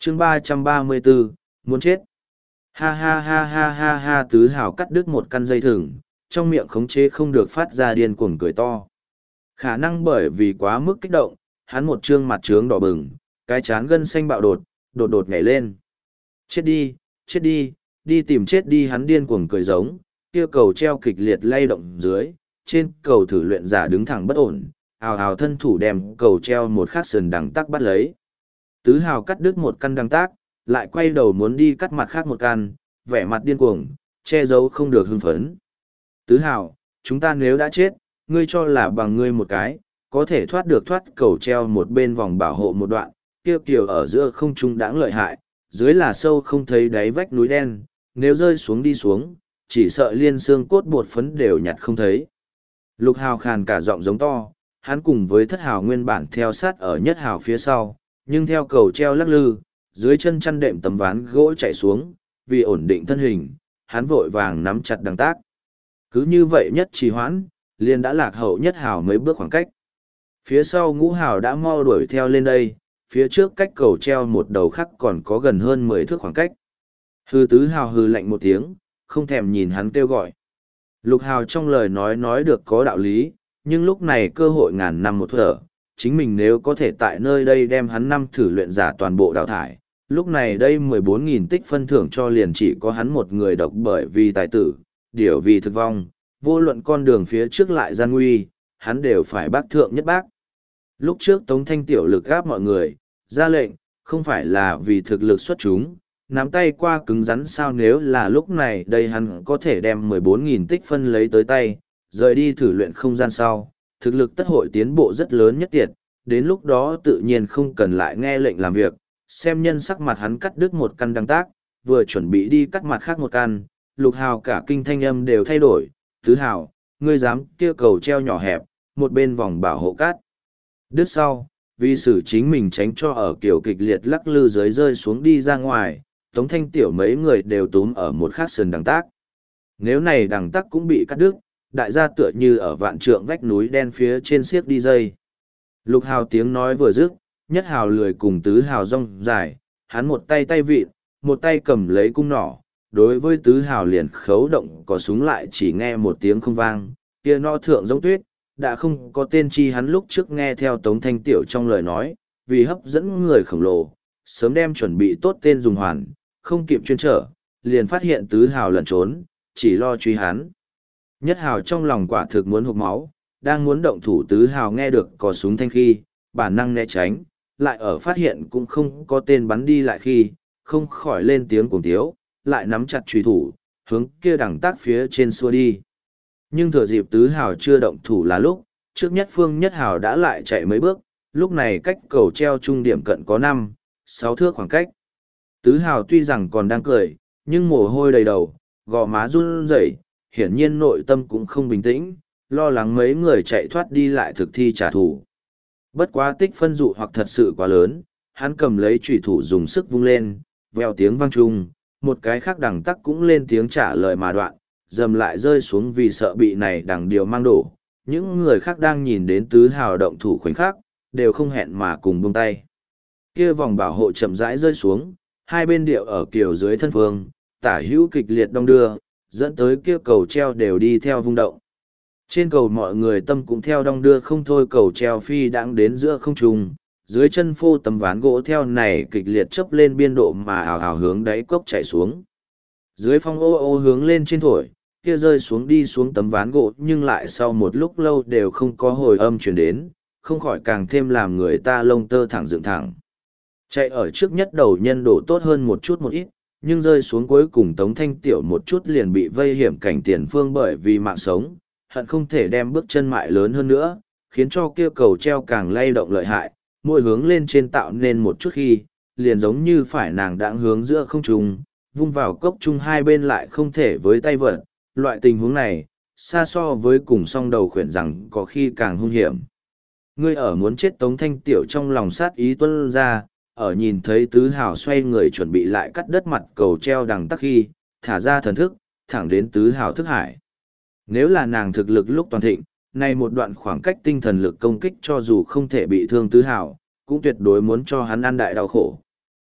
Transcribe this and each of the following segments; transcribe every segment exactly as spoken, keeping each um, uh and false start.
chương ba trăm ba mươi bốn, muốn chết. Ha ha ha ha ha ha Tứ Hào cắt đứt một căn dây thừng, trong miệng khống chế không được phát ra điên cuồng cười to. Khả năng bởi vì quá mức kích động, hắn một trương mặt trướng đỏ bừng, cái chán gân xanh bạo đột, đột đột nhảy lên. Chết đi, chết đi, đi tìm chết đi hắn điên cuồng cười giống, kia cầu treo kịch liệt lay động dưới, trên cầu thử luyện giả đứng thẳng bất ổn, ào ào thân thủ đem cầu treo một khắc sườn đằng tác bắt lấy. Tứ Hào cắt đứt một căn đằng tác, lại quay đầu muốn đi cắt mặt khác một căn, vẻ mặt điên cuồng, che giấu không được hưng phấn. Tứ Hào, chúng ta nếu đã chết, ngươi cho là bằng ngươi một cái, có thể thoát được thoát cầu treo một bên vòng bảo hộ một đoạn, kia kiểu ở giữa không trung đãng lợi hại, dưới là sâu không thấy đáy vách núi đen, nếu rơi xuống đi xuống, chỉ sợ liên xương cốt bột phấn đều nhặt không thấy. Lục Hào khàn cả giọng giống to, hắn cùng với Thất Hào nguyên bản theo sát ở Nhất Hào phía sau, nhưng theo cầu treo lắc lư, dưới chân chăn đệm tấm ván gỗ chạy xuống, vì ổn định thân hình, hắn vội vàng nắm chặt đằng tác. Cứ như vậy nhất trì hoãn, liền đã lạc hậu Nhất Hào mấy bước khoảng cách. Phía sau Ngũ Hào đã mau đuổi theo lên đây, phía trước cách cầu treo một đầu khác còn có gần hơn mười thước khoảng cách. Hư Tứ Hào hư lạnh một tiếng, không thèm nhìn hắn kêu gọi. Lục Hào trong lời nói nói được có đạo lý, nhưng lúc này cơ hội ngàn năm một thở, chính mình nếu có thể tại nơi đây đem hắn năm thử luyện giả toàn bộ đào thải, lúc này đây mười bốn nghìn tích phân thưởng cho liền chỉ có hắn một người độc bởi vì tài tử, điểu vì thực vong, vô luận con đường phía trước lại gian nguy, hắn đều phải bác thượng nhất bác. Lúc trước Tống Thanh tiểu lực gáp mọi người, ra lệnh, không phải là vì thực lực xuất chúng, nắm tay qua cứng rắn sao nếu là lúc này đây hắn có thể đem mười bốn nghìn tích phân lấy tới tay, rời đi thử luyện không gian sau, thực lực tất hội tiến bộ rất lớn nhất tiệt, đến lúc đó tự nhiên không cần lại nghe lệnh làm việc, xem nhân sắc mặt hắn cắt đứt một căn đăng tác, vừa chuẩn bị đi cắt mặt khác một căn, Lục Hào cả kinh thanh âm đều thay đổi, Tứ Hào, ngươi dám kia cầu treo nhỏ hẹp, một bên vòng bảo hộ cát. Đứt sau, vì xử chính mình tránh cho ở kiểu kịch liệt lắc lư dưới rơi xuống đi ra ngoài, Tống Thanh tiểu mấy người đều túm ở một khắc sườn đằng tác. Nếu này đằng tác cũng bị cắt đứt, đại gia tựa như ở vạn trượng vách núi đen phía trên xiếc đi dây. Lục Hào tiếng nói vừa dứt, Nhất Hào lười cùng Tứ Hào rong dài, hắn một tay tay vịn, một tay cầm lấy cung nỏ, đối với Tứ Hào liền khấu động có súng lại chỉ nghe một tiếng không vang, kia nọ thượng giống tuyết, đã không có tên chi hắn lúc trước nghe theo Tống Thanh tiểu trong lời nói, vì hấp dẫn người khổng lồ, sớm đem chuẩn bị tốt tên dùng hoàn, không kịp chuyên trở, liền phát hiện Tứ Hào lẩn trốn, chỉ lo truy hắn. Nhất Hào trong lòng quả thực muốn hụt máu, đang muốn động thủ Tứ Hào nghe được có súng thanh khi, bản năng né tránh, lại ở phát hiện cũng không có tên bắn đi lại khi, không khỏi lên tiếng cuồng tiếu, lại nắm chặt truy thủ, hướng kia đằng tác phía trên xua đi. Nhưng thừa dịp Tứ Hào chưa động thủ là lúc, trước nhất phương Nhất Hào đã lại chạy mấy bước, lúc này cách cầu treo trung điểm cận có năm, sáu thước khoảng cách. Tứ Hào tuy rằng còn đang cười, nhưng mồ hôi đầy đầu, gò má run rẩy, hiển nhiên nội tâm cũng không bình tĩnh, lo lắng mấy người chạy thoát đi lại thực thi trả thù. Bất quá tích phân dụ hoặc thật sự quá lớn, hắn cầm lấy chủy thủ dùng sức vung lên, vèo tiếng vang trung, một cái khác đằng tắc cũng lên tiếng trả lời mà đoạn, dầm lại rơi xuống vì sợ bị này đằng điều mang đổ. Những người khác đang nhìn đến Tứ Hào động thủ khoảnh khắc, đều không hẹn mà cùng buông tay. Kia vòng bảo hộ chậm rãi rơi xuống, hai bên điệu ở kiều dưới thân phương, tả hữu kịch liệt đong đưa, dẫn tới kia cầu treo đều đi theo vung động. Trên cầu mọi người tâm cũng theo đong đưa không thôi, cầu treo phi đãng đến giữa không trung, dưới chân phô tấm ván gỗ theo này kịch liệt chấp lên biên độ mà ảo ảo hướng đáy cốc chạy xuống. Dưới phong ô ô hướng lên trên thổi, kia rơi xuống đi xuống tấm ván gỗ nhưng lại sau một lúc lâu đều không có hồi âm truyền đến, không khỏi càng thêm làm người ta lông tơ thẳng dựng thẳng. Chạy ở trước nhất đầu nhân đổ tốt hơn một chút một ít, nhưng rơi xuống cuối cùng Tống Thanh tiểu một chút liền bị vây hiểm cảnh tiền phương bởi vì mạng sống, hận không thể đem bước chân mại lớn hơn nữa, khiến cho kia cầu treo càng lay động lợi hại, mỗi hướng lên trên tạo nên một chút khi, liền giống như phải nàng đãng hướng giữa không trung, vung vào cốc trung hai bên lại không thể với tay vật. Loại tình huống này, xa so với cùng song đầu khuyển rằng có khi càng hung hiểm. Ngươi ở muốn chết Tống Thanh tiểu trong lòng sát ý tuân ra, ở nhìn thấy Tứ Hào xoay người chuẩn bị lại cắt đất mặt cầu treo đằng tắc khi, thả ra thần thức, thẳng đến Tứ Hào thức hải. Nếu là nàng thực lực lúc toàn thịnh, này một đoạn khoảng cách tinh thần lực công kích cho dù không thể bị thương Tứ Hào, cũng tuyệt đối muốn cho hắn ăn đại đau khổ.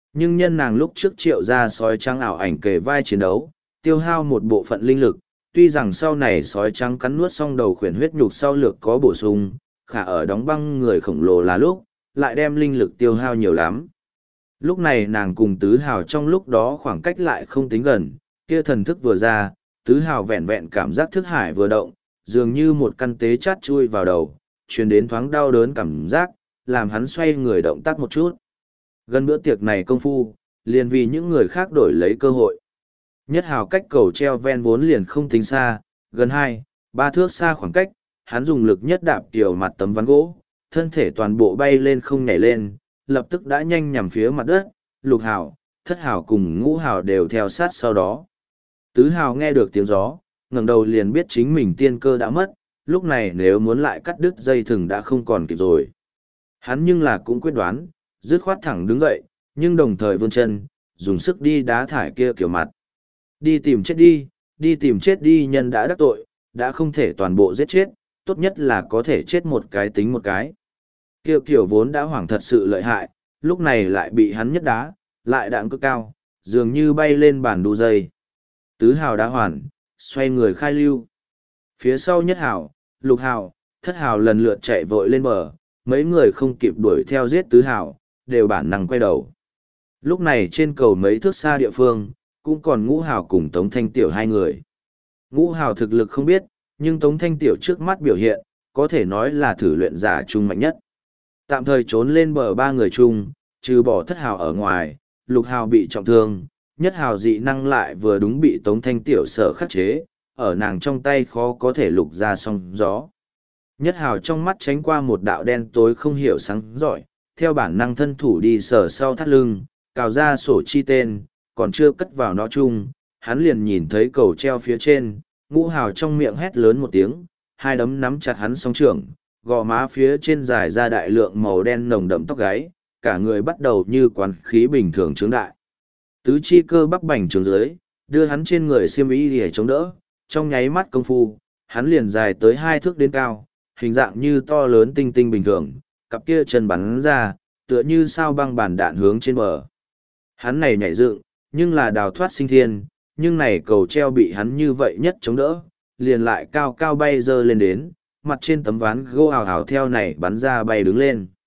Nhưng nhân nàng lúc trước triệu ra sói trắng ảo ảnh kề vai chiến đấu, tiêu hao một bộ phận linh lực, tuy rằng sau này sói trắng cắn nuốt xong đầu khuyển huyết nhục sau lược có bổ sung, khả ở đóng băng người khổng lồ là lúc, lại đem linh lực tiêu hao nhiều lắm. Lúc này nàng cùng tứ hào trong lúc đó khoảng cách lại không tính gần, kia thần thức vừa ra, tứ hào vẹn vẹn cảm giác thức hải vừa động, dường như một căn tế chát chui vào đầu, truyền đến thoáng đau đớn cảm giác, làm hắn xoay người động tác một chút. Gần bữa tiệc này công phu, liền vì những người khác đổi lấy cơ hội. Nhất hào cách cầu treo ven vốn liền không tính xa, gần hai, ba thước xa khoảng cách, hắn dùng lực nhất đạp kiểu mặt tấm ván gỗ, thân thể toàn bộ bay lên không nhảy lên, lập tức đã nhanh nhằm phía mặt đất, lục hào, thất hào cùng ngũ hào đều theo sát sau đó. Tứ hào nghe được tiếng gió, ngẩng đầu liền biết chính mình tiên cơ đã mất, lúc này nếu muốn lại cắt đứt dây thừng đã không còn kịp rồi. Hắn nhưng là cũng quyết đoán, dứt khoát thẳng đứng dậy, nhưng đồng thời vươn chân, dùng sức đi đá thải kia kiểu mặt. Đi tìm chết đi, đi tìm chết đi, nhân đã đắc tội, đã không thể toàn bộ giết chết, tốt nhất là có thể chết một cái tính một cái. Kiều kiểu vốn đã hoảng thật sự lợi hại, lúc này lại bị hắn nhất đá, lại đạng cực cao, dường như bay lên bàn đu dây. Tứ hào đá hoàn, xoay người khai lưu. Phía sau nhất hào, lục hào, thất hào lần lượt chạy vội lên bờ, mấy người không kịp đuổi theo giết tứ hào, đều bản năng quay đầu. Lúc này trên cầu mấy thước xa địa phương, cũng còn ngũ hào cùng Tống Thanh Tiểu hai người. Ngũ hào thực lực không biết, nhưng Tống Thanh Tiểu trước mắt biểu hiện, có thể nói là thử luyện giả trung mạnh nhất. Tạm thời trốn lên bờ ba người chung, trừ bỏ thất hào ở ngoài, lục hào bị trọng thương, nhất hào dị năng lại vừa đúng bị Tống Thanh Tiểu sở khắc chế, ở nàng trong tay khó có thể lục ra song gió. Nhất hào trong mắt tránh qua một đạo đen tối không hiểu sáng giỏi, theo bản năng thân thủ đi sờ sau thắt lưng, cào ra sổ chi tên, còn chưa cất vào nó chung, hắn liền nhìn thấy cầu treo phía trên, ngũ hào trong miệng hét lớn một tiếng, hai đấm nắm chặt hắn song trưởng, gò má phía trên dài ra đại lượng màu đen nồng đậm tóc gáy, cả người bắt đầu như quán khí bình thường trướng đại. Tứ chi cơ bắp bành trướng dưới, đưa hắn trên người xiêm y để chống đỡ, trong nháy mắt công phu, hắn liền dài tới hai thước đến cao, hình dạng như to lớn tinh tinh bình thường, cặp kia chân bắn ra, tựa như sao băng bản đạn hướng trên bờ. Hắn này nhảy dựng, nhưng là đào thoát sinh thiên, nhưng này cầu treo bị hắn như vậy nhất chống đỡ, liền lại cao cao bay dơ lên đến, mặt trên tấm ván gỗ hào hào theo này bắn ra bay đứng lên.